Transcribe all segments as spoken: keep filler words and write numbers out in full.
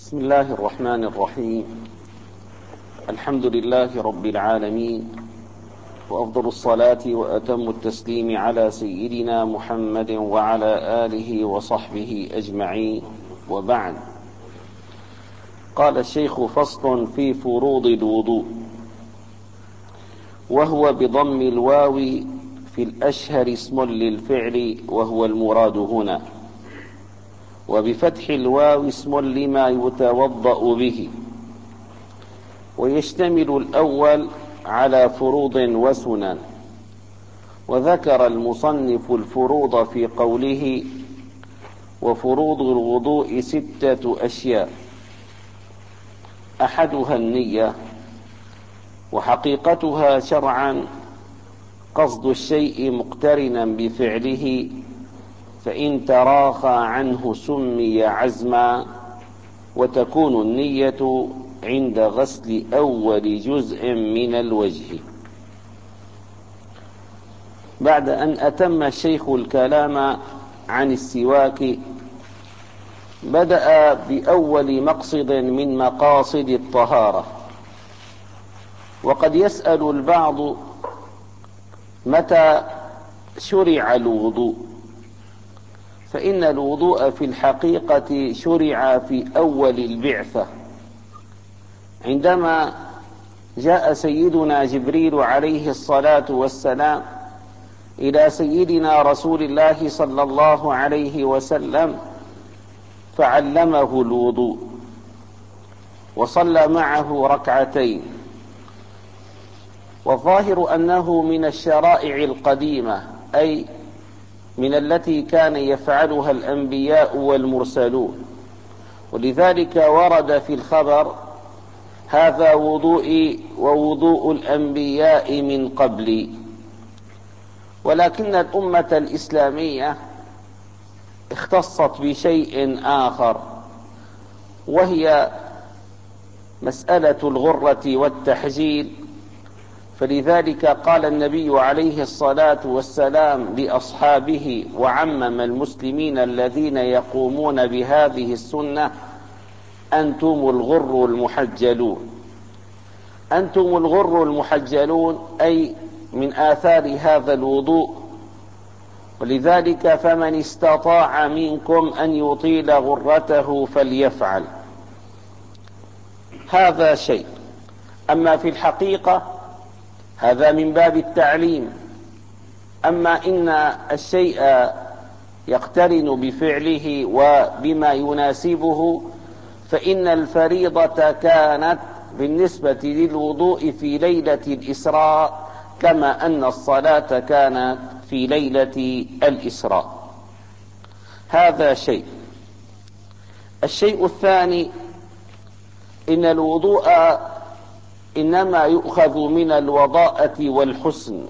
بسم الله الرحمن الرحيم. الحمد لله رب العالمين، وأفضل الصلاة وأتم التسليم على سيدنا محمد وعلى آله وصحبه أجمعين، وبعد. قال الشيخ: فصل في فروض الوضوء، وهو بضم الواو في الأشهر اسم للفعل وهو المراد هنا، وبفتح الواو اسم لما يتوضأ به. ويشتمل الأول على فروض وسنن. وذكر المصنف الفروض في قوله: وفروض الوضوء ستة أشياء، أحدها النية، وحقيقتها شرعا قصد الشيء مقترنا بفعله، فإن تراخى عنه سمي عزما، وتكون النية عند غسل أول جزء من الوجه. بعد أن أتم الشيخ الكلام عن السواك، بدأ بأول مقصد من مقاصد الطهارة. وقد يسأل البعض: متى شرع الوضوء؟ فإن الوضوء في الحقيقة شرع في أول البعثة، عندما جاء سيدنا جبريل عليه الصلاة والسلام إلى سيدنا رسول الله صلى الله عليه وسلم فعلمه الوضوء، وصلى معه ركعتين. والظاهر أنه من الشرائع القديمة، أي من التي كان يفعلها الأنبياء والمرسلون، ولذلك ورد في الخبر: هذا وضوئي ووضوء الأنبياء من قبلي. ولكن الأمة الإسلامية اختصت بشيء آخر، وهي مسألة الغرة والتحجيل. فلذلك قال النبي عليه الصلاة والسلام لأصحابه وعمم المسلمين الذين يقومون بهذه السنة: أنتم الغر المحجلون. أنتم الغر المحجلون، أي من آثار هذا الوضوء. ولذلك فمن استطاع منكم أن يطيل غرته فليفعل. هذا شيء. أما في الحقيقة هذا من باب التعليم. أما إن الشيء يقترن بفعله وبما يناسبه، فإن الفريضة كانت بالنسبة للوضوء في ليلة الإسراء، كما أن الصلاة كانت في ليلة الإسراء. هذا شيء. الشيء الثاني: إن الوضوء إنما يؤخذ من الوضاءة والحسن،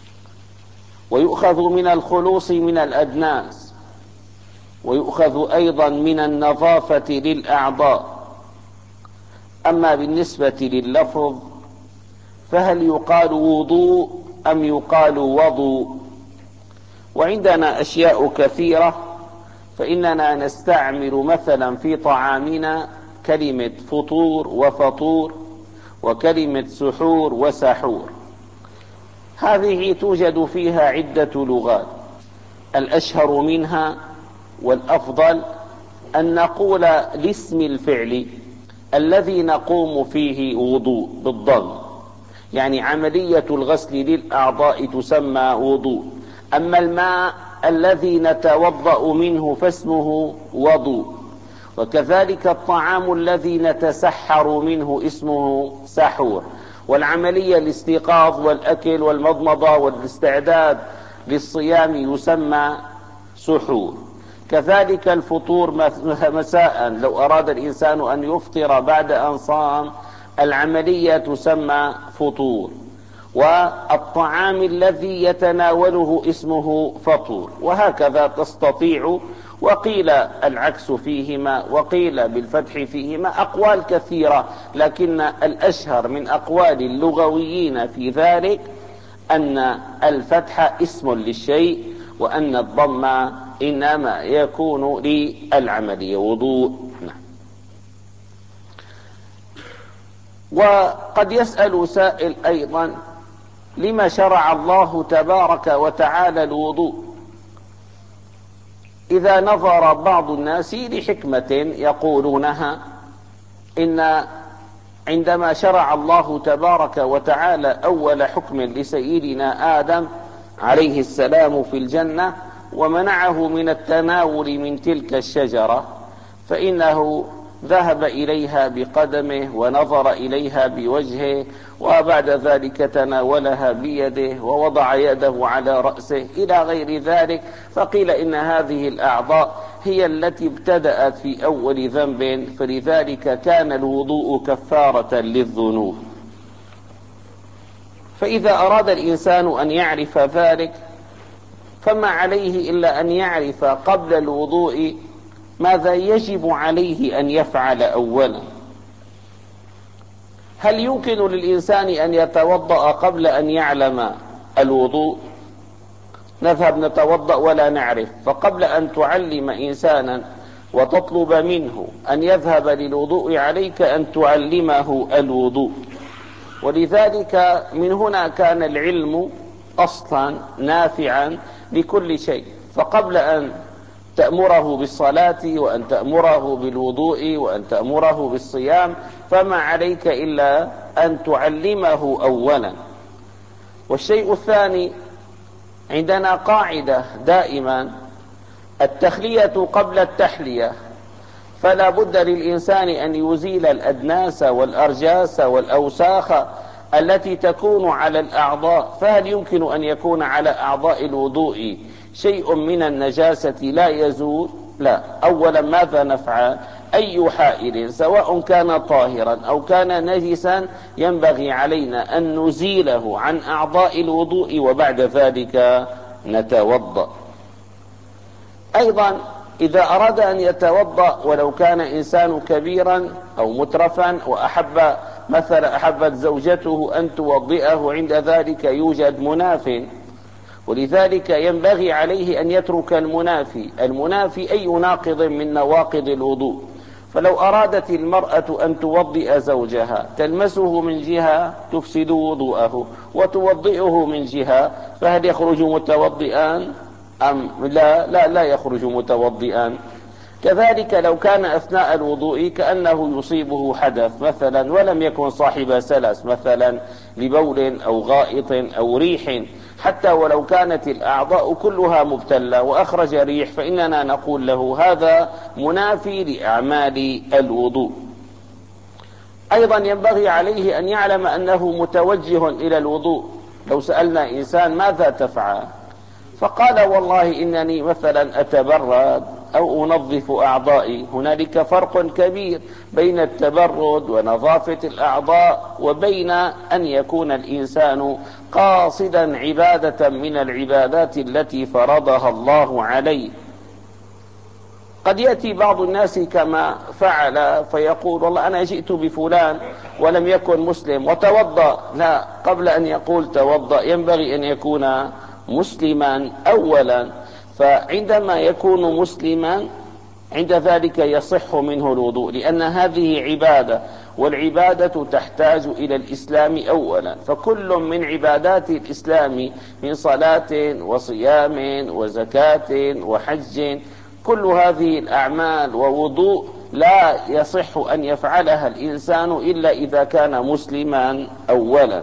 ويؤخذ من الخلوص من الأدناس، ويؤخذ أيضا من النظافة للأعضاء. أما بالنسبة لللفظ، فهل يقال وضوء أم يقال وضوء؟ وعندنا أشياء كثيرة، فإننا نستعمل مثلا في طعامنا كلمة فطور وفطور، وكلمة سحور وسحور. هذه توجد فيها عدة لغات. الأشهر منها والأفضل أن نقول لاسم الفعل الذي نقوم فيه وضوء بالضم، يعني عملية الغسل للأعضاء تسمى وضوء. أما الماء الذي نتوضأ منه فاسمه وضوء. وكذلك الطعام الذي نتسحر منه اسمه سحور. والعملية الاستيقاظ والأكل والمضمضة والاستعداد للصيام يسمى سحور. كذلك الفطور مساء، لو أراد الإنسان أن يفطر بعد أن صام، العملية تسمى فطور. والطعام الذي يتناوله اسمه فطور، وهكذا تستطيع. وقيل العكس فيهما، وقيل بالفتح فيهما، أقوال كثيرة. لكن الأشهر من أقوال اللغويين في ذلك أن الفتح اسم للشيء، وأن الضم إنما يكون للعملية وضوء. نعم. وقد يسأل سائل أيضا: لما شرع الله تبارك وتعالى الوضوء؟ إذا نظر بعض الناس لحكمة يقولونها إن عندما شرع الله تبارك وتعالى أول حكم لسيدنا آدم عليه السلام في الجنة ومنعه من التناول من تلك الشجرة، فإنه ذهب إليها بقدمه ونظر إليها بوجهه، وبعد ذلك تناولها بيده ووضع يده على رأسه إلى غير ذلك، فقيل إن هذه الأعضاء هي التي ابتدأت في أول ذنب، فلذلك كان الوضوء كفارة للذنوب. فإذا أراد الإنسان أن يعرف ذلك فما عليه إلا أن يعرف قبل الوضوء ماذا يجب عليه أن يفعل أولا. هل يمكن للإنسان أن يتوضأ قبل أن يعلم الوضوء؟ نذهب نتوضأ ولا نعرف، فقبل أن تعلم إنسانا وتطلب منه أن يذهب للوضوء عليك أن تعلمه الوضوء. ولذلك من هنا كان العلم أصلا نافعا لكل شيء، فقبل أن تأمره بالصلاة وأن تأمره بالوضوء وأن تأمره بالصيام فما عليك إلا أن تعلمه أولا. والشيء الثاني، عندنا قاعدة دائما: التخلية قبل التحلية، فلا بد للإنسان أن يزيل الأدناس والأرجاس والأوساخ التي تكون على الأعضاء. فهل يمكن أن يكون على أعضاء الوضوء شيء من النجاسة لا يزول؟ لا. أولا ماذا نفعل؟ أي حائل سواء كان طاهرا أو كان نجسا ينبغي علينا أن نزيله عن أعضاء الوضوء وبعد ذلك نتوضأ. أيضا إذا أراد أن يتوضأ ولو كان إنسان كبيرا أو مترفا وأحب مثلا أحبت زوجته أن توضئه، عند ذلك يوجد مناف، ولذلك ينبغي عليه أن يترك المنافي. المنافي أي ناقض من نواقض الوضوء. فلو أرادت المرأة أن توضئ زوجها تلمسه من جهة تفسد وضوءه وتوضئه من جهة، فهل يخرج متوضئا أم لا؟ لا لا يخرج متوضئا. كذلك لو كان أثناء الوضوء كأنه يصيبه حدث مثلا ولم يكن صاحب سلس مثلا لبول أو غائط أو ريح، حتى ولو كانت الأعضاء كلها مبتلة وأخرج ريح، فإننا نقول له هذا منافي لأعمال الوضوء. أيضا ينبغي عليه أن يعلم أنه متوجه إلى الوضوء. لو سألنا إنسان ماذا تفعل فقال والله إنني مثلا أتبرد أو أنظف أعضائي، هنالك فرق كبير بين التبرد ونظافة الأعضاء وبين أن يكون الإنسان قاصدا عبادة من العبادات التي فرضها الله عليه. قد يأتي بعض الناس كما فعل فيقول والله أنا جئت بفلان ولم يكن مسلم وتوضأ. لا، قبل أن يقول توضأ ينبغي أن يكون مسلما أولا، فعندما يكون مسلما عند ذلك يصح منه الوضوء، لأن هذه عبادة، والعبادة تحتاج إلى الإسلام أولا. فكل من عبادات الإسلام من صلاة وصيام وزكاة وحج، كل هذه الأعمال ووضوء لا يصح أن يفعلها الإنسان إلا إذا كان مسلما أولا.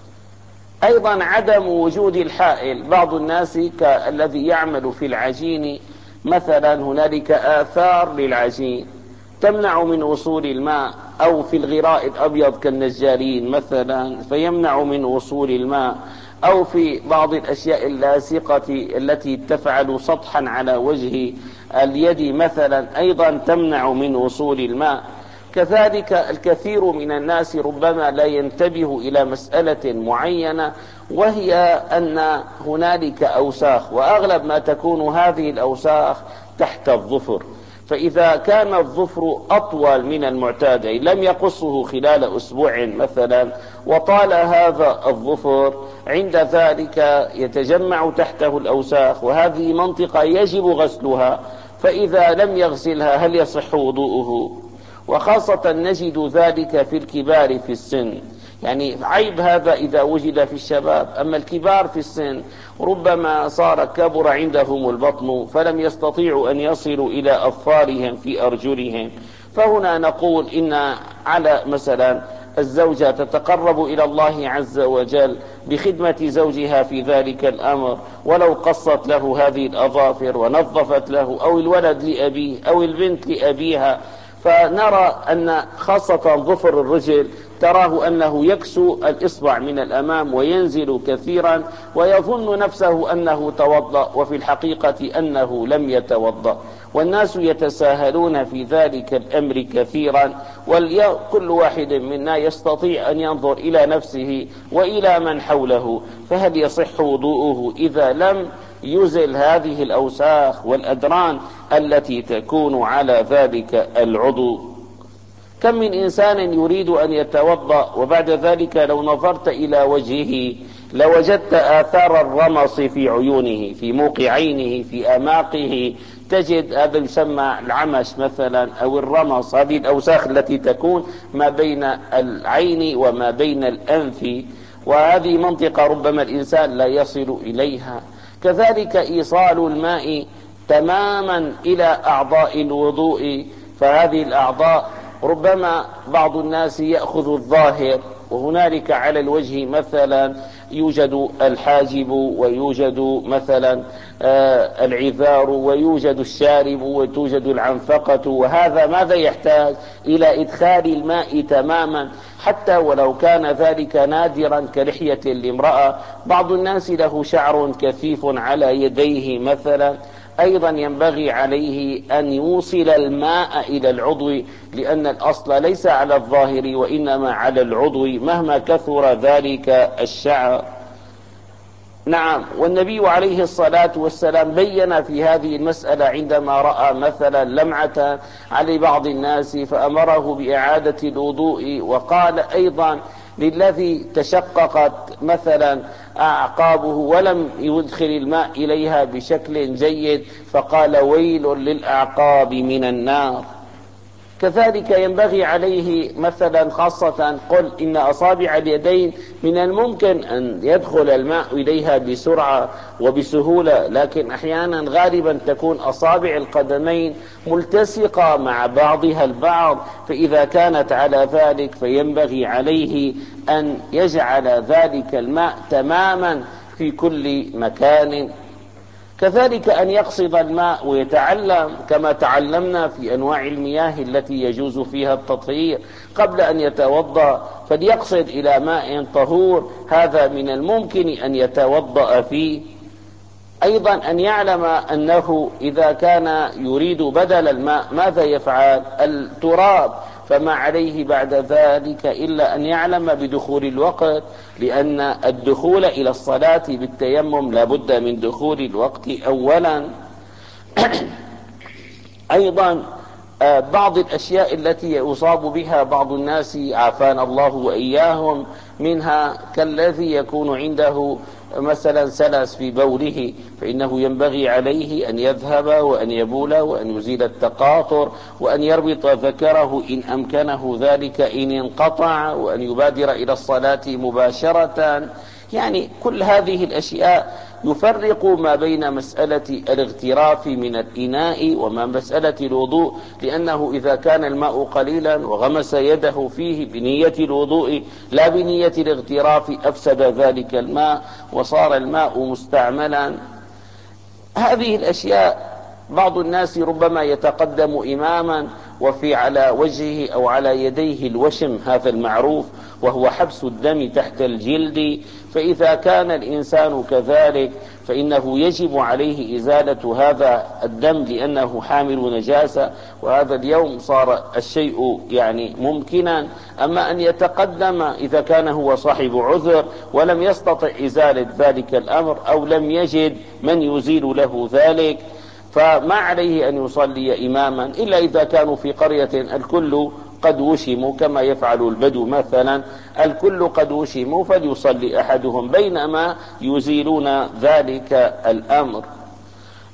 أيضا عدم وجود الحائل. بعض الناس كالذي يعمل في العجين مثلا، هنالك آثار للعجين تمنع من وصول الماء، أو في الغراء الأبيض كالنجارين مثلا فيمنع من وصول الماء، أو في بعض الأشياء اللاصقة التي تفعل سطحا على وجه اليد مثلا أيضا تمنع من وصول الماء. كذلك الكثير من الناس ربما لا ينتبه إلى مسألة معينة، وهي أن هنالك أوساخ، وأغلب ما تكون هذه الأوساخ تحت الظفر. فإذا كان الظفر أطول من المعتاد، لم يقصه خلال أسبوع مثلا وطال هذا الظفر، عند ذلك يتجمع تحته الأوساخ، وهذه منطقة يجب غسلها، فإذا لم يغسلها هل يصح وضوءه؟ وخاصة نجد ذلك في الكبار في السن. يعني عيب هذا إذا وجد في الشباب، أما الكبار في السن ربما صار كبر عندهم البطن فلم يستطيعوا أن يصلوا إلى أظفارهم في أرجلهم. فهنا نقول إن على مثلا الزوجة تتقرب إلى الله عز وجل بخدمة زوجها في ذلك الأمر، ولو قصت له هذه الأظافر ونظفت له، أو الولد لأبيه أو البنت لأبيها. فنرى أن خاصة ظفر الرجل تراه أنه يكسو الإصبع من الأمام وينزل كثيرا ويظن نفسه أنه توضأ، وفي الحقيقة أنه لم يتوضأ، والناس يتساهلون في ذلك الأمر كثيرا. وكل واحد منا يستطيع أن ينظر إلى نفسه وإلى من حوله، فهل يصح وضوءه إذا لم يزل هذه الأوساخ والأدران التي تكون على ذلك العضو؟ كم من إنسان يريد أن يتوضأ وبعد ذلك لو نظرت إلى وجهه لوجدت آثار الرمص في عيونه، في موقع عينه، في أماقه، تجد هذا يسمى العمش مثلا أو الرمص، هذه الأوساخ التي تكون ما بين العين وما بين الأنف، وهذه منطقة ربما الإنسان لا يصل إليها. كذلك إيصال الماء تماما إلى أعضاء الوضوء، فهذه الأعضاء ربما بعض الناس يأخذ الظاهر، وهنالك على الوجه مثلا يوجد الحاجب ويوجد مثلا آه العذار ويوجد الشارب وتوجد العنفقة، وهذا ماذا يحتاج؟ إلى إدخال الماء تماما، حتى ولو كان ذلك نادرا كلحية الامرأة. بعض الناس له شعر كثيف على يديه مثلا، أيضا ينبغي عليه أن يوصل الماء إلى العضو، لأن الأصل ليس على الظاهر وإنما على العضو مهما كثر ذلك الشعر. نعم، والنبي عليه الصلاة والسلام بين في هذه المسألة عندما رأى مثلا لمعة على بعض الناس فأمره بإعادة الوضوء، وقال أيضا للذي تشققت مثلا أعقابه ولم يدخل الماء إليها بشكل جيد فقال ويل للأعقاب من النار. كذلك ينبغي عليه مثلا خاصة قل إن أصابع اليدين من الممكن أن يدخل الماء إليها بسرعة وبسهولة، لكن أحيانا غالبا تكون أصابع القدمين ملتصقة مع بعضها البعض، فإذا كانت على ذلك فينبغي عليه أن يجعل ذلك الماء تماما في كل مكان. كذلك أن يقصد الماء ويتعلم كما تعلمنا في أنواع المياه التي يجوز فيها التطهير قبل أن يتوضأ، فليقصد إلى ماء طهور، هذا من الممكن أن يتوضأ فيه. أيضا أن يعلم أنه إذا كان يريد بدل الماء ماذا يفعل؟ التراب، فما عليه بعد ذلك إلا أن يعلم بدخول الوقت، لأن الدخول إلى الصلاة بالتيمم لا بد من دخول الوقت أولا. أيضا بعض الأشياء التي يصاب بها بعض الناس عافانا الله وإياهم منها كالذي يكون عنده مثلا سلس في بوله، فإنه ينبغي عليه أن يذهب وأن يبول وأن يزيل التقاطر وأن يربط ذكره إن أمكنه ذلك إن انقطع، وأن يبادر إلى الصلاة مباشرة. يعني كل هذه الأشياء يفرق ما بين مسألة الاغتراف من الإناء وما مسألة الوضوء، لأنه إذا كان الماء قليلا وغمس يده فيه بنية الوضوء لا بنية الاغتراف أفسد ذلك الماء وصار الماء مستعملا. هذه الأشياء بعض الناس ربما يتقدم إماما وفي على وجهه أو على يديه الوشم، هذا المعروف وهو حبس الدم تحت الجلد، فإذا كان الإنسان كذلك فإنه يجب عليه إزالة هذا الدم لأنه حامل نجاسة، وهذا اليوم صار الشيء يعني ممكنا. أما أن يتقدم إذا كان هو صاحب عذر ولم يستطع إزالة ذلك الأمر أو لم يجد من يزيل له ذلك، فما عليه أن يصلي إماما إلا إذا كانوا في قرية الكل قد وشموا كما يفعل البدو مثلا، الكل قد وشموا فليصلي أحدهم بينما يزيلون ذلك الأمر.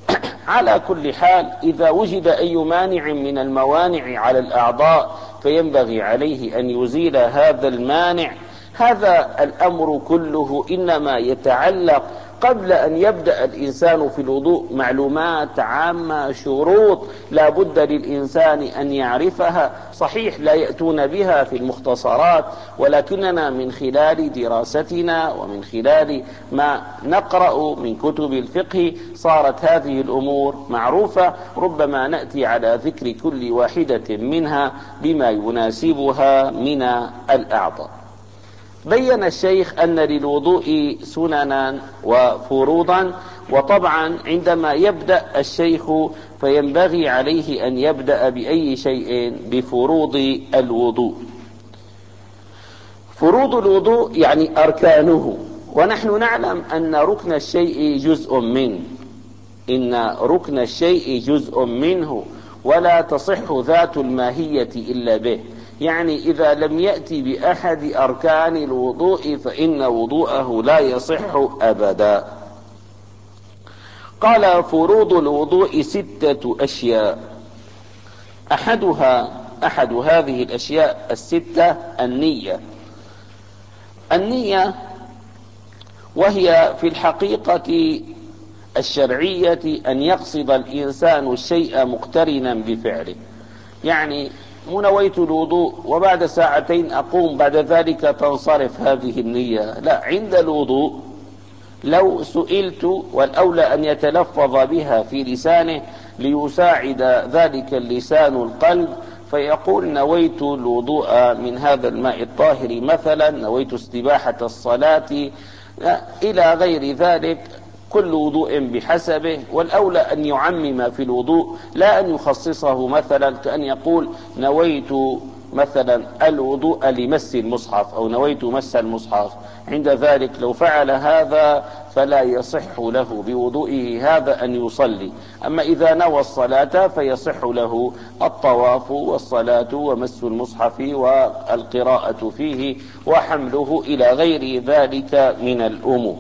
على كل حال إذا وجد أي مانع من الموانع على الأعضاء فينبغي عليه أن يزيل هذا المانع. هذا الأمر كله إنما يتعلق قبل أن يبدأ الإنسان في الوضوء معلومات عامة، شروط لا بد للإنسان أن يعرفها. صحيح لا يأتون بها في المختصرات، ولكننا من خلال دراستنا ومن خلال ما نقرأ من كتب الفقه صارت هذه الأمور معروفة. ربما نأتي على ذكر كل واحدة منها بما يناسبها من الأعضاء. بين الشيخ أن للوضوء سننا وفروضا، وطبعا عندما يبدأ الشيخ فينبغي عليه أن يبدأ بأي شيء؟ بفروض الوضوء. فروض الوضوء يعني أركانه، ونحن نعلم أن ركن الشيء جزء منه، إن ركن الشيء جزء منه ولا تصح ذات الماهية إلا به. يعني إذا لم يأتي بأحد أركان الوضوء فإن وضوءه لا يصح أبدا. قال فروض الوضوء ستة أشياء، أحدها أحد هذه الأشياء الستة النية. النية وهي في الحقيقة الشرعية أن يقصد الإنسان الشيء مقترنا بفعله. يعني نويت الوضوء وبعد ساعتين أقوم بعد ذلك تنصرف هذه النية، لا، عند الوضوء لو سئلت والأولى أن يتلفظ بها في لسانه ليساعد ذلك اللسان القلب، فيقول نويت الوضوء من هذا الماء الطاهر مثلا، نويت استباحة الصلاة إلى غير ذلك، كل وضوء بحسبه. والأولى أن يعمم في الوضوء لا أن يخصصه، مثلا كأن يقول نويت مثلا الوضوء لمس المصحف أو نويت مس المصحف. عند ذلك لو فعل هذا فلا يصح له بوضوئه هذا أن يصلي. أما إذا نوى الصلاة فيصح له الطواف والصلاة ومس المصحف والقراءة فيه وحمله إلى غير ذلك من الأمور.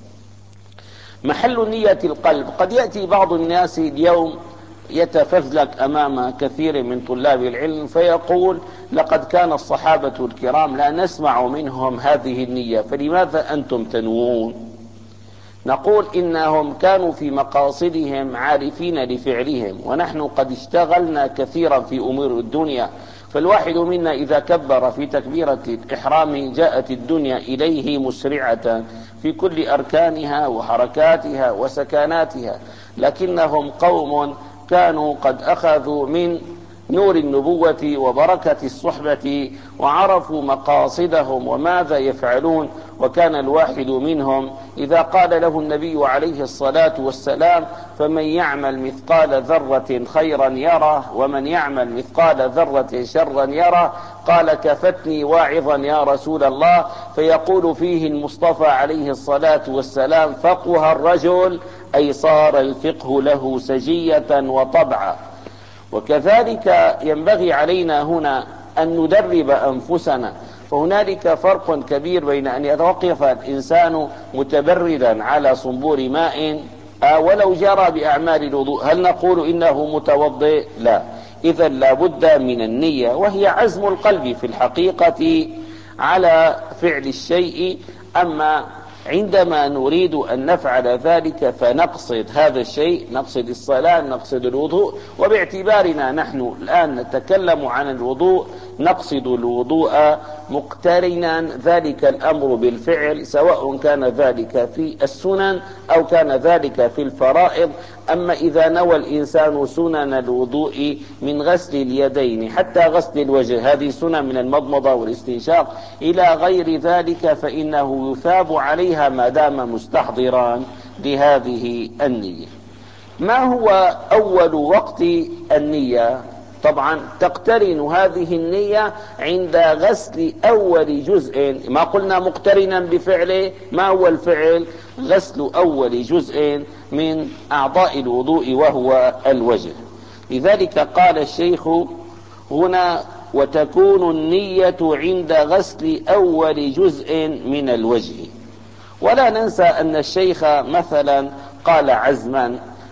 محل النية القلب. قد يأتي بعض الناس اليوم يتفزلك أمام كثير من طلاب العلم فيقول لقد كان الصحابة الكرام لا نسمع منهم هذه النية، فلماذا أنتم تنوون؟ نقول إنهم كانوا في مقاصدهم عارفين لفعلهم، ونحن قد اشتغلنا كثيرا في أمور الدنيا. فالواحد منا إذا كبر في تكبيرة الإحرام جاءت الدنيا إليه مسرعة في كل أركانها وحركاتها وسكناتها، لكنهم قوم كانوا قد أخذوا من نور النبوة وبركة الصحبة وعرفوا مقاصدهم وماذا يفعلون. وكان الواحد منهم إذا قال له النبي عليه الصلاة والسلام فمن يعمل مثقال ذرة خيرا يره ومن يعمل مثقال ذرة شرا يره، قال كفتني واعظا يا رسول الله. فيقول فيه المصطفى عليه الصلاة والسلام فقه الرجل، أي صار الفقه له سجية وطبعا. وكذلك ينبغي علينا هنا أن ندرب أنفسنا، فهنالك فرق كبير بين أن يتوقف الإنسان متبردا على صنبور ماء ولو جرى بأعمال الوضوء، هل نقول إنه متوضئ؟ لا. إذا لا بد من النية، وهي عزم القلب في الحقيقة على فعل الشيء. أما عندما نريد أن نفعل ذلك فنقصد هذا الشيء، نقصد الصلاة، نقصد الوضوء. وباعتبارنا نحن الآن نتكلم عن الوضوء نقصد الوضوء مقترنا ذلك الأمر بالفعل، سواء كان ذلك في السنن أو كان ذلك في الفرائض. أما إذا نوى الإنسان سنن الوضوء من غسل اليدين حتى غسل الوجه، هذه سنن من المضمضة والاستنشاق إلى غير ذلك، فإنه يثاب عليها ما دام مستحضرا لهذه النية. ما هو أول وقت النية؟ طبعا تقترن هذه النية عند غسل أول جزء، ما قلنا مقترنا بفعله، ما هو الفعل؟ غسل أول جزء من أعضاء الوضوء وهو الوجه. لذلك قال الشيخ هنا وتكون النية عند غسل أول جزء من الوجه. ولا ننسى أن الشيخ مثلا قال عزما،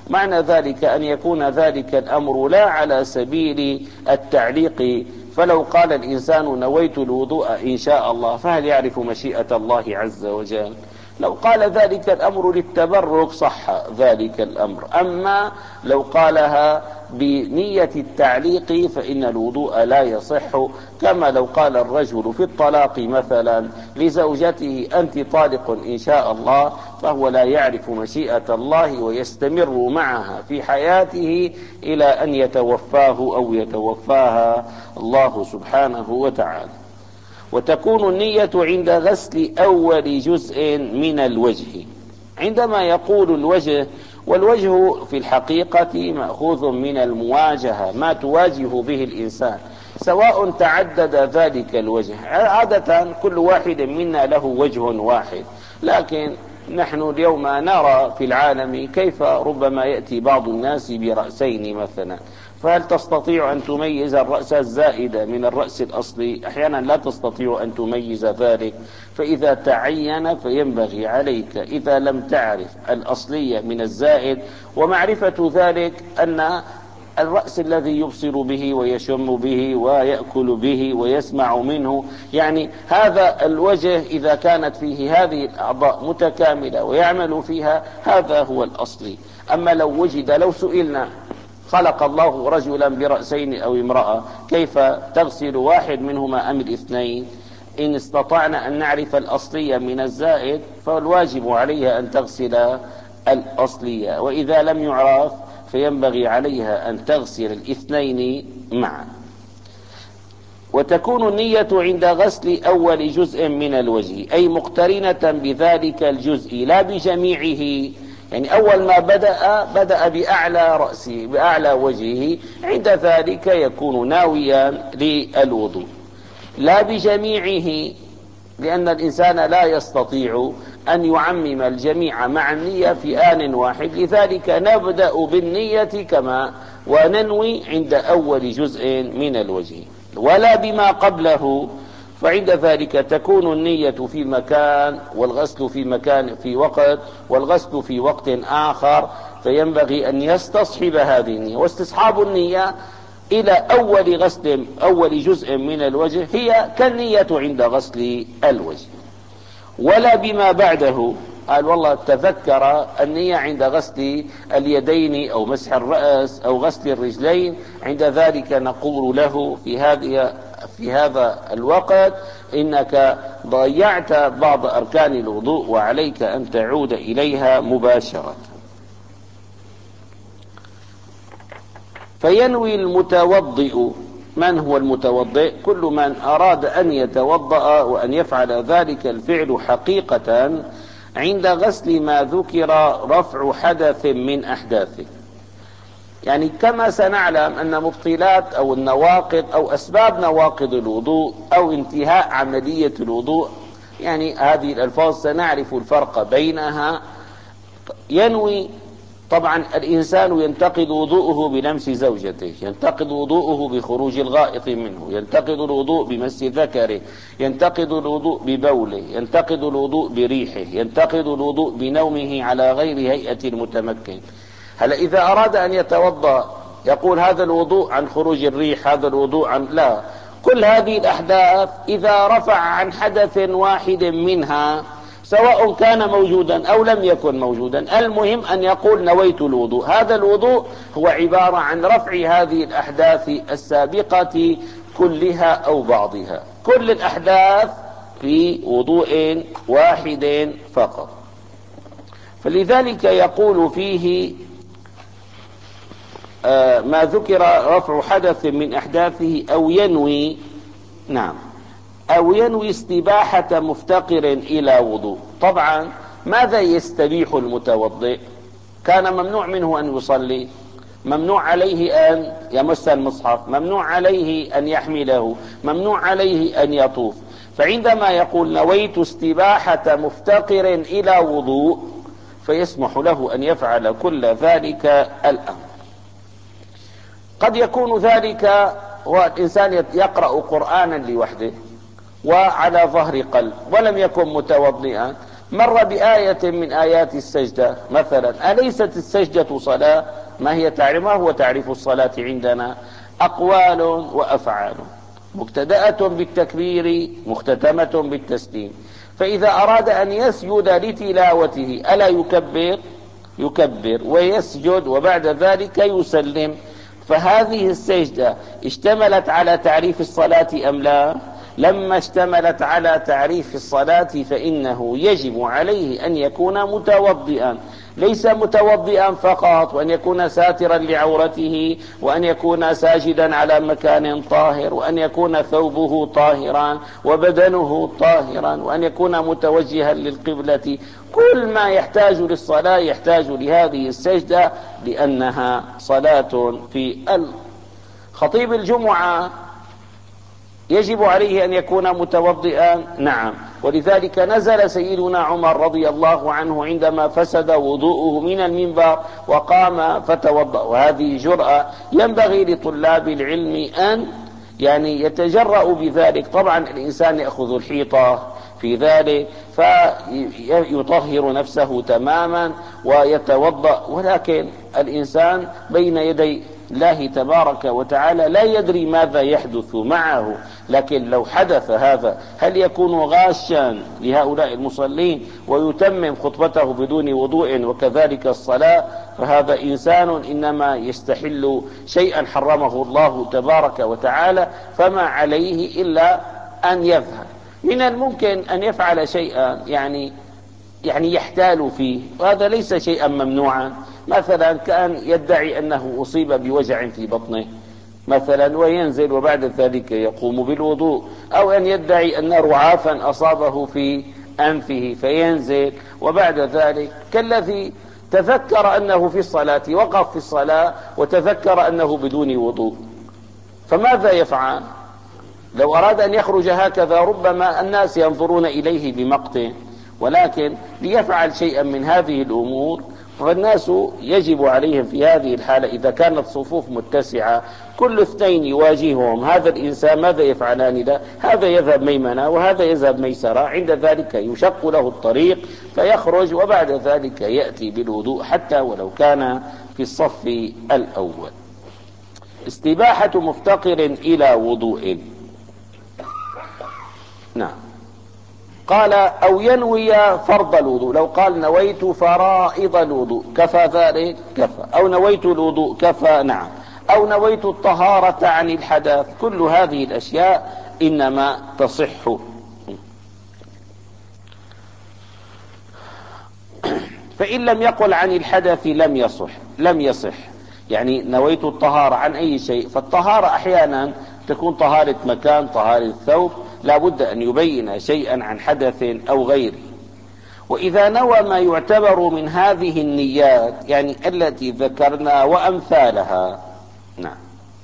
معنى ذلك أن يكون ذلك الأمر لا على سبيل التعليق، فلو قال الإنسان نويت الوضوء إن شاء الله، فهل يعرف مشيئة الله عز وجل؟ لو قال ذلك الأمر للتبرك صح ذلك الأمر، أما لو قالها بنية التعليق فإن الوضوء لا يصح، كما لو قال الرجل في الطلاق مثلا لزوجته أنت طالق إن شاء الله، فهو لا يعرف مشيئة الله ويستمر معها في حياته إلى أن يتوفاه أو يتوفاها الله سبحانه وتعالى. وتكون النية عند غسل أول جزء من الوجه. عندما يقول الوجه، والوجه في الحقيقة مأخوذ من المواجهة، ما تواجه به الإنسان، سواء تعدد ذلك الوجه. عادة كل واحد منا له وجه واحد، لكن نحن اليوم نرى في العالم كيف ربما يأتي بعض الناس برأسين مثلا، فهل تستطيع أن تميز الرأس الزائد من الرأس الأصلي؟ أحيانا لا تستطيع أن تميز ذلك، فإذا تعين فينبغي عليك إذا لم تعرف الأصلية من الزائد، ومعرفة ذلك أن الرأس الذي يبصر به ويشم به ويأكل به ويسمع منه، يعني هذا الوجه إذا كانت فيه هذه الأعضاء متكاملة ويعمل فيها، هذا هو الأصلي. أما لو وجد، لو سئلنا خلق الله رجلا برأسين أو امرأة، كيف تغسل واحد منهما أم الاثنين؟ إن استطعنا أن نعرف الأصلية من الزائد فالواجب عليها أن تغسل الأصلية، وإذا لم يعرف فينبغي عليها أن تغسل الاثنين معا. وتكون النية عند غسل أول جزء من الوجه، أي مقترنة بذلك الجزء لا بجميعه، يعني أول ما بدأ بدأ بأعلى رأسه بأعلى وجهه، عند ذلك يكون ناويا للوضوء، لا بجميعه، لأن الإنسان لا يستطيع أن يعمم الجميع مع النية في آن واحد، لذلك نبدأ بالنية كما وننوي عند أول جزء من الوجه، ولا بما قبله، فعند ذلك تكون النية في مكان والغسل في مكان في وقت والغسل في وقت آخر، فينبغي أن يستصحب هذه النية. واستصحاب النية إلى أول غسل أول جزء من الوجه هي كالنية عند غسل الوجه، ولا بما بعده. قال والله تذكر النية عند غسل اليدين أو مسح الرأس أو غسل الرجلين، عند ذلك نقول له في هذه في هذا الوقت إنك ضيعت بعض أركان الوضوء وعليك أن تعود إليها مباشرة. فينوي المتوضئ. من هو المتوضئ؟ كل من أراد أن يتوضأ وأن يفعل ذلك الفعل حقيقة عند غسل ما ذكر رفع حدث من أحداثه. يعني كما سنعلم أن مبطلات أو النواقض أو أسباب نواقض الوضوء أو انتهاء عملية الوضوء، يعني هذه الألفاظ سنعرف الفرق بينها. ينوي، طبعا الإنسان ينتقض وضوءه بلمس زوجته، ينتقض وضوءه بخروج الغائط منه، ينتقض الوضوء بمس ذكره، ينتقض الوضوء ببوله، ينتقض الوضوء بريحه، ينتقض الوضوء بنومه على غير هيئة المتمكن. هل إذا أراد أن يتوضأ يقول هذا الوضوء عن خروج الريح، هذا الوضوء عن لا، كل هذه الأحداث إذا رفع عن حدث واحد منها سواء كان موجودا أو لم يكن موجودا، المهم أن يقول نويت الوضوء. هذا الوضوء هو عبارة عن رفع هذه الأحداث السابقة كلها أو بعضها، كل الأحداث في وضوء واحد فقط. فلذلك يقول فيه آه ما ذكر رفع حدث من أحداثه أو ينوي، نعم، أو ينوي استباحة مفتقر إلى وضوء. طبعا ماذا يستبيح المتوضئ؟ كان ممنوع منه أن يصلي، ممنوع عليه أن يمس المصحف، ممنوع عليه أن يحمله، ممنوع عليه أن يطوف. فعندما يقول نويت استباحة مفتقر إلى وضوء فيسمح له أن يفعل كل ذلك الأمر. قد يكون ذلك والإنسان يقرأ قرآنا لوحده وعلى ظهر قلب ولم يكن متوضئا، مر بآية من آيات السجدة مثلا، أليست السجدة صلاة؟ ما هي تعريف ما هو تعريف الصلاة عندنا؟ أقوال وأفعال مبتدأة بالتكبير مختتمة بالتسليم. فإذا أراد أن يسجد لتلاوته ألا يكبر؟ يكبر ويسجد وبعد ذلك يسلم. فهذه السجدة اشتملت على تعريف الصلاة أم لا؟ لما اشتملت على تعريف الصلاة فإنه يجب عليه أن يكون متوضئا، ليس متوضئا فقط، وأن يكون ساترا لعورته، وأن يكون ساجدا على مكان طاهر، وأن يكون ثوبه طاهرا وبدنه طاهرا، وأن يكون متوجها للقبلة. كل ما يحتاج للصلاة يحتاج لهذه السجدة لأنها صلاة. في خطيب الجمعة يجب عليه أن يكون متوضئا، نعم، ولذلك نزل سيدنا عمر رضي الله عنه عندما فسد وضوءه من المنبر وقام فتوضأ. وهذه جرأة ينبغي لطلاب العلم أن يعني يتجرأوا بذلك. طبعا الإنسان يأخذ الحيطة في ذلك فيطهر نفسه تماما ويتوضأ، ولكن الإنسان بين يدي الله تبارك وتعالى لا يدري ماذا يحدث معه. لكن لو حدث هذا هل يكون غاشا لهؤلاء المصلين ويتمم خطبته بدون وضوء وكذلك الصلاة؟ فهذا إنسان إنما يستحل شيئا حرمه الله تبارك وتعالى، فما عليه إلا أن يذهب. من الممكن أن يفعل شيئا يعني يعني يحتال فيه، وهذا ليس شيئا ممنوعا. مثلا كان يدعي أنه أصيب بوجع في بطنه مثلا وينزل وبعد ذلك يقوم بالوضوء، أو أن يدعي أن رعافا أصابه في أنفه فينزل وبعد ذلك، كالذي تذكر أنه في الصلاة وقف في الصلاة وتذكر أنه بدون وضوء، فماذا يفعل؟ لو أراد أن يخرج هكذا ربما الناس ينظرون إليه بمقت، ولكن ليفعل شيئا من هذه الأمور فالناس يجب عليهم في هذه الحالة إذا كانت صفوف متسعة كل اثنين يواجههم هذا الإنسان ماذا يفعلان له؟ هذا يذهب ميمنة وهذا يذهب ميسرة، عند ذلك يشق له الطريق فيخرج وبعد ذلك يأتي بالوضوء حتى ولو كان في الصف الأول. استباحة مفتقر إلى وضوء. نعم. قال أو ينوي فرض الوضوء، لو قال نويت فرائض الوضوء كفى ذلك؟ كفى. أو نويت الوضوء كفى، نعم. أو نويت الطهارة عن الحدث، كل هذه الأشياء إنما تصح. فإن لم يقل عن الحدث لم يصح لم يصح يعني نويت الطهارة عن أي شيء، فالطهارة أحيانا تكون طهارة مكان، طهارة ثوب، لا بد أن يبين شيئا عن حدث أو غيره. وإذا نوى ما يعتبر من هذه النيات يعني التي ذكرنا وأمثالها، نعم،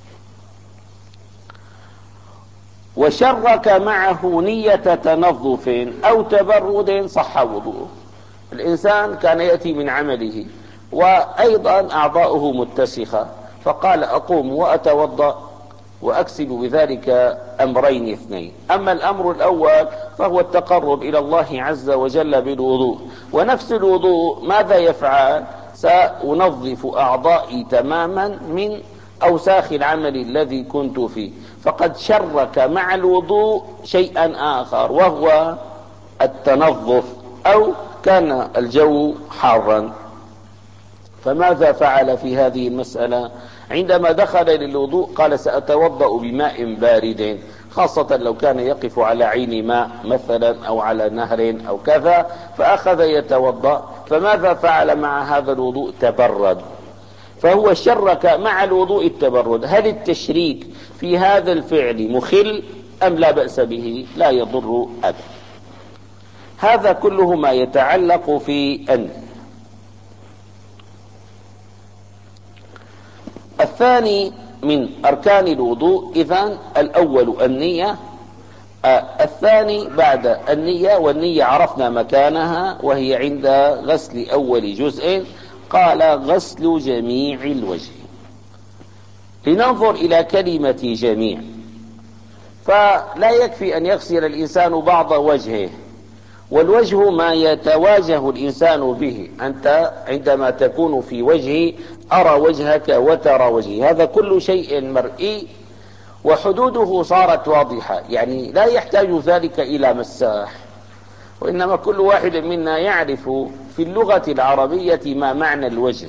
وشرك معه نية تنظف أو تبرد صح وضوءه. الإنسان كان يأتي من عمله وأيضا أعضاؤه متسخة، فقال أقوم وأتوضأ وأكسب بذلك أمرين اثنين. أما الأمر الأول فهو التقرب إلى الله عز وجل بالوضوء، ونفس الوضوء ماذا يفعل؟ سأنظف أعضائي تماما من أوساخ العمل الذي كنت فيه. فقد شرك مع الوضوء شيئا آخر وهو التنظف، أو كان الجو حارا. فماذا فعل في هذه المسألة؟ عندما دخل للوضوء قال سأتوضأ بماء بارد، خاصة لو كان يقف على عين ماء مثلا أو على نهر أو كذا، فأخذ يتوضأ. فماذا فعل مع هذا الوضوء؟ تبرد. فهو شرك مع الوضوء التبرد. هل التشريك في هذا الفعل مخل أم لا بأس به؟ لا يضر أبدا. هذا كله ما يتعلق في أن الثاني من أركان الوضوء. إذن الأول النية، آه الثاني بعد النية، والنية عرفنا مكانها وهي عند غسل أول جزء، قال غسل جميع الوجه. لننظر إلى كلمة جميع، فلا يكفي أن يغسل الإنسان بعض وجهه والوجه ما يتواجه الإنسان به. أنت عندما تكون في وجهي أرى وجهك وترى وجهي، هذا كل شيء مرئي وحدوده صارت واضحة، يعني لا يحتاج ذلك إلى مساح، وإنما كل واحد منا يعرف في اللغة العربية ما معنى الوجه،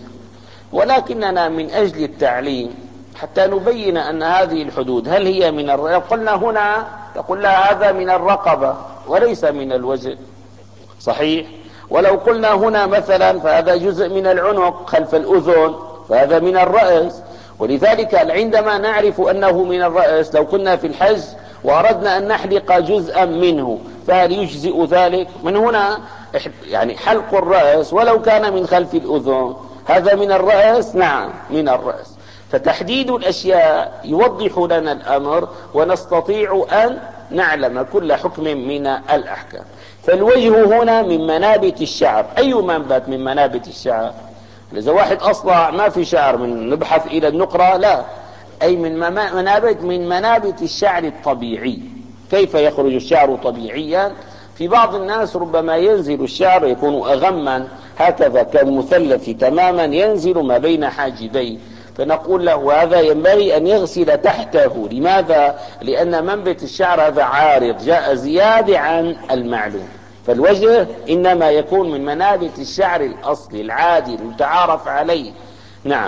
ولكننا من أجل التعليم حتى نبين أن هذه الحدود هل هي من الر... لو قلنا هنا تقول لها هذا من الرقبة وليس من الوجه، صحيح؟ ولو قلنا هنا مثلا فهذا جزء من العنق خلف الأذن، فهذا من الرأس. ولذلك عندما نعرف أنه من الرأس، لو كنا في الحج وأردنا أن نحلق جزءا منه فهل يجزئ ذلك؟ من هنا يعني حلق الرأس ولو كان من خلف الأذن هذا من الرأس، نعم من الرأس. فتحديد الأشياء يوضح لنا الأمر ونستطيع أن نعلم كل حكم من الأحكام. فالوجه هنا من منابت الشعر. أي منبت من منابت الشعر؟ إذا واحد أصلع ما في شعر من نبحث إلى النقرة، لا، أي من منابت من منابت الشعر الطبيعي. كيف يخرج الشعر طبيعيا؟ في بعض الناس ربما ينزل الشعر يكون أغما هكذا كالمثلث تماما ينزل ما بين حاجبيه، فنقول له هذا ينبغي أن يغسل تحته. لماذا؟ لأن منبت الشعر هذا عارض جاء زيادة عن المعلوم. فالوجه إنما يكون من منابت الشعر الأصلي العادي المتعارف عليه، نعم.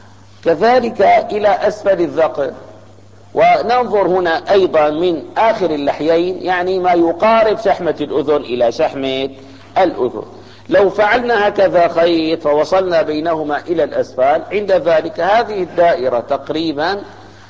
كذلك إلى أسفل الذقن. وننظر هنا أيضا من آخر اللحيين، يعني ما يقارب شحمة الأذن إلى شحمة الأذن. لو فعلنا هكذا خيط فوصلنا بينهما إلى الأسفل، عند ذلك هذه الدائرة تقريبا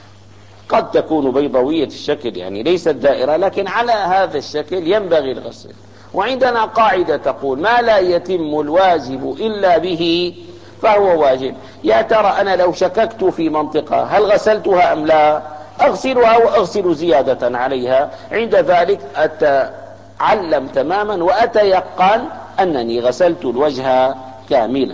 قد تكون بيضاوية الشكل، يعني ليست دائرة، لكن على هذا الشكل ينبغي الغسل. وعندنا قاعدة تقول ما لا يتم الواجب إلا به فهو واجب. يا ترى أنا لو شككت في منطقة هل غسلتها أم لا؟ أغسلها وأغسل زيادة عليها، عند ذلك أتعلم تماما وأتيقن أنني غسلت الوجه كاملا.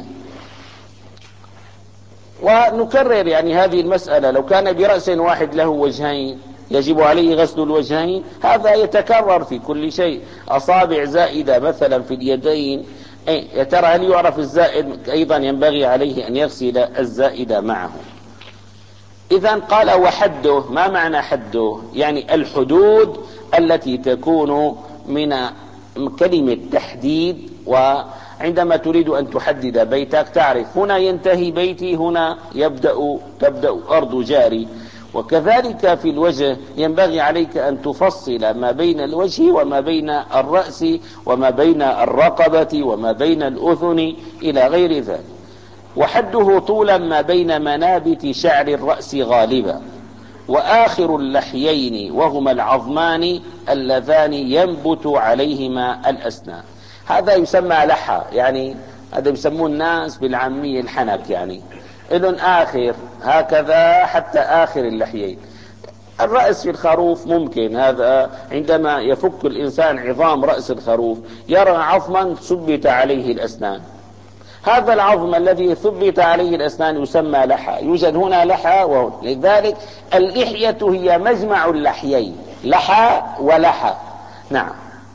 ونكرر يعني هذه المسألة، لو كان برأس واحد له وجهين يجب عليه غسل الوجهين، هذا يتكرر في كل شيء. أصابع زائدة مثلا في اليدين، يا ترى هل يعرف الزائد؟ أيضا ينبغي عليه أن يغسل الزائد معه. إذا قال وحده. ما معنى حده؟ يعني الحدود التي تكون من كلمة تحديد. وعندما تريد أن تحدد بيتك تعرف هنا ينتهي بيتي، هنا يبدأ تبدأ أرض جاري. وكذلك في الوجه ينبغي عليك أن تفصل ما بين الوجه وما بين الرأس وما بين الرقبة وما بين الأذن إلى غير ذلك. وحده طولا ما بين منابت شعر الرأس غالبا، وآخر اللحيين وهما العظمان اللذان ينبت عليهما الأسنان. هذا يسمى لحى، يعني هذا يسمون الناس بالعامية الحنك، يعني إذن آخر هكذا حتى آخر اللحيين. الرأس في الخروف ممكن هذا عندما يفك الإنسان عظام رأس الخروف يرى عظما ثبت عليه الأسنان، هذا العظم الذي ثبت عليه الأسنان يسمى لحى. يوجد هنا لحى وهنا، لذلك اللحية هي مجمع اللحيين، لحى ولحى، نعم.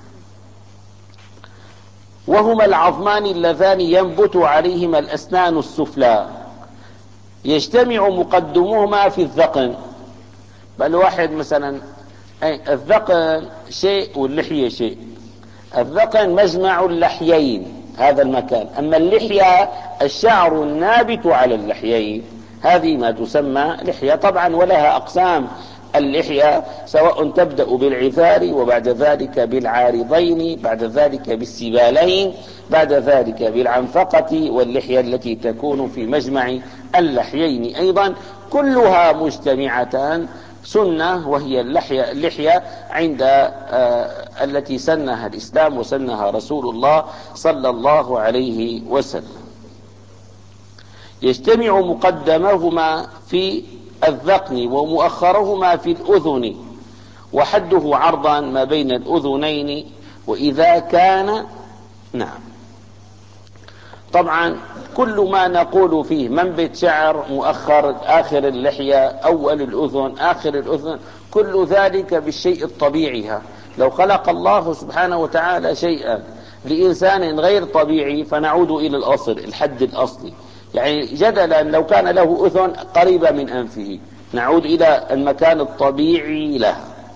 وهما العظمان اللذان ينبت عليهما الأسنان السفلى، يجتمع مقدمهما في الذقن. بل واحد مثلا الذقن شيء واللحية شيء. الذقن مجمع اللحيين هذا المكان، أما اللحية الشعر النابت على اللحيين، هذه ما تسمى لحية. طبعا ولها أقسام اللحية، سواء تبدأ بالعثار وبعد ذلك بالعارضين، بعد ذلك بالسبالين، بعد ذلك بالعنفقة، واللحية التي تكون في مجمع اللحيين أيضا، كلها مجتمعة سنة، وهي اللحية, اللحية عند آه التي سنها الإسلام وسنها رسول الله صلى الله عليه وسلم. يجتمع مقدمهما في الذقن ومؤخرهما في الأذن، وحده عرضا ما بين الأذنين. وإذا كان، نعم، طبعا كل ما نقول فيه منبت شعر، مؤخر، آخر اللحية، أول الأذن، آخر الأذن، كل ذلك بالشيء الطبيعي. لو خلق الله سبحانه وتعالى شيئا لإنسان غير طبيعي فنعود إلى الأصل، الحد الأصلي. يعني جدلا لو كان له أذن قريبة من أنفه نعود إلى المكان الطبيعي له.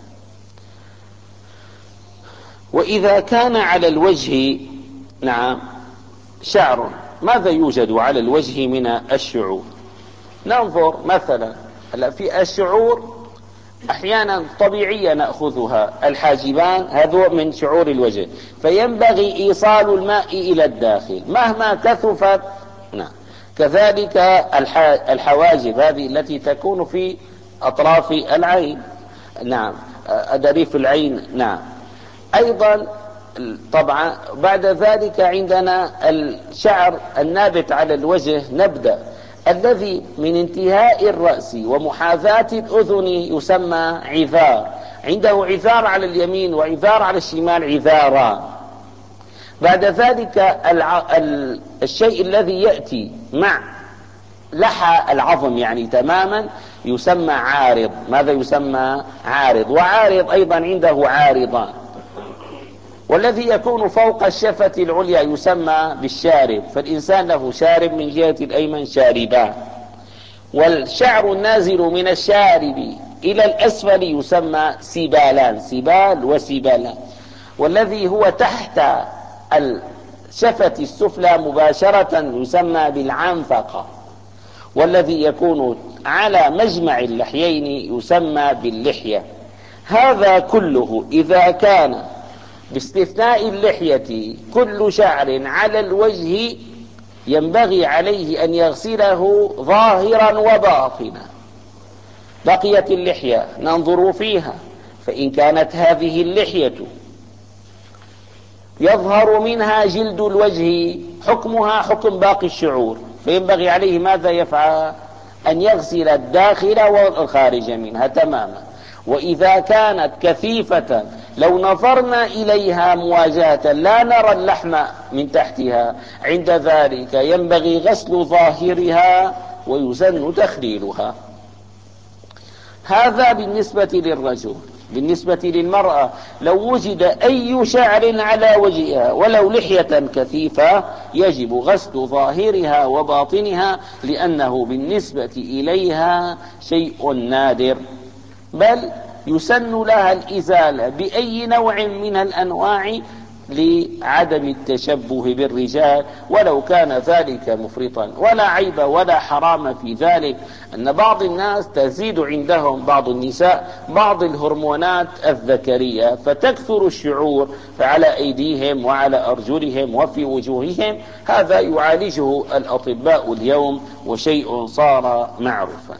وإذا كان على الوجه نعم شعر، ماذا يوجد على الوجه من الشعور؟ ننظر مثلا هلا في الشعور أحيانا طبيعية نأخذها، الحاجبان هذا من شعور الوجه، فينبغي إيصال الماء إلى الداخل مهما كثفت. نعم. كذلك الحواجب هذه التي تكون في أطراف العين، نعم، أدريف العين، نعم. أيضا طبعا بعد ذلك عندنا الشعر النابت على الوجه، نبدأ الذي من انتهاء الرأس ومحاذاة الأذن يسمى عذار، عنده عذار على اليمين وعذار على الشمال، عذاران. بعد ذلك الع... ال... الشيء الذي يأتي مع لحى العظم يعني تماما يسمى عارض. ماذا يسمى؟ عارض. وعارض أيضا عنده عارضان. والذي يكون فوق الشفة العليا يسمى بالشارب، فالإنسان له شارب من جهة الأيمن شاربان. والشعر النازل من الشارب إلى الأسفل يسمى سبالان، سبال وسبالان. والذي هو تحت الشفة السفلى مباشرة يسمى بالعنفقة. والذي يكون على مجمع اللحيين يسمى باللحية. هذا كله إذا كان باستثناء اللحية كل شعر على الوجه ينبغي عليه أن يغسله ظاهرا وباطنا. بقيت اللحية ننظر فيها، فإن كانت هذه اللحية يظهر منها جلد الوجه حكمها حكم باقي الشعور، فينبغي عليه ماذا يفعل؟ أن يغسل الداخل والخارج منها تماما. وإذا كانت كثيفة لو نظرنا إليها مواجهة لا نرى اللحم من تحتها، عند ذلك ينبغي غسل ظاهرها ويسن تخليلها. هذا بالنسبة للرجل. بالنسبة للمرأة لو وجد أي شعر على وجهها ولو لحية كثيفة يجب غسل ظاهرها وباطنها، لأنه بالنسبة إليها شيء نادر، بل يسن لها الإزالة بأي نوع من الأنواع لعدم التشبه بالرجال ولو كان ذلك مفرطا. ولا عيب ولا حرام في ذلك أن بعض الناس تزيد عندهم بعض النساء بعض الهرمونات الذكرية فتكثر الشعور فعلى أيديهم وعلى أرجلهم وفي وجوههم. هذا يعالجه الأطباء اليوم وشيء صار معروفا.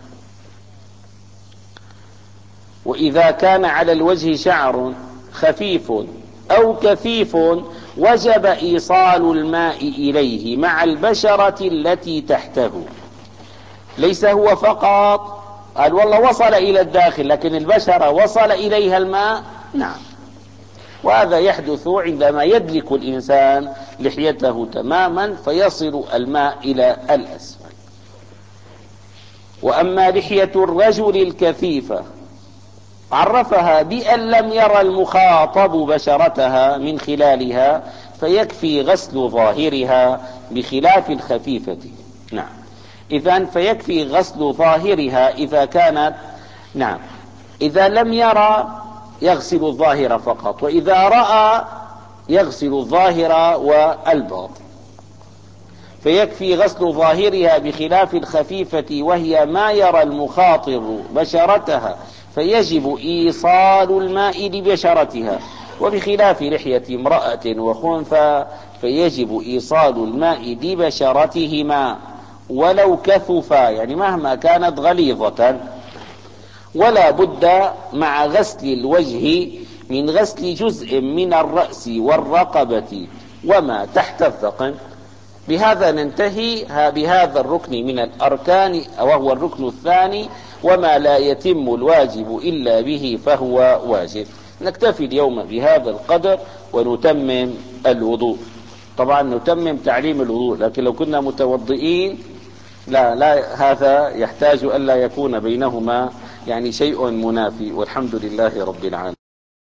وإذا كان على الوجه شعر خفيف أو كثيف وجب إيصال الماء إليه مع البشرة التي تحته. ليس هو فقط قال والله وصل إلى الداخل لكن البشرة وصل إليها الماء، نعم. وهذا يحدث عندما يدلك الإنسان لحيته تماما فيصل الماء إلى الأسفل. وأما لحية الرجل الكثيفة عرفها بأن لم يرى المخاطب بشرتها من خلالها فيكفي غسل ظاهرها بخلاف الخفيفة. نعم. إذن فيكفي غسل ظاهرها إذا كانت، نعم، إذا لم يرى يغسل الظاهر فقط، وإذا رأى يغسل الظاهر والباطن. فيكفي غسل ظاهرها بخلاف الخفيفة وهي ما يرى المخاطب بشرتها فيجب إيصال الماء لبشرتها. وبخلاف لحية امرأة وخنثى فيجب إيصال الماء لبشرتهما ولو كثفا، يعني مهما كانت غليظة. ولا بد مع غسل الوجه من غسل جزء من الرأس والرقبة وما تحت الذقن. بهذا ننتهي بهذا الركن من الأركان وهو الركن الثاني. وما لا يتم الواجب إلا به فهو واجب. نكتفي اليوم بهذا القدر ونتمم الوضوء. طبعا نتمم تعليم الوضوء، لكن لو كنا متوضئين لا لا هذا يحتاج ألا يكون بينهما يعني شيء منافي. والحمد لله رب العالمين.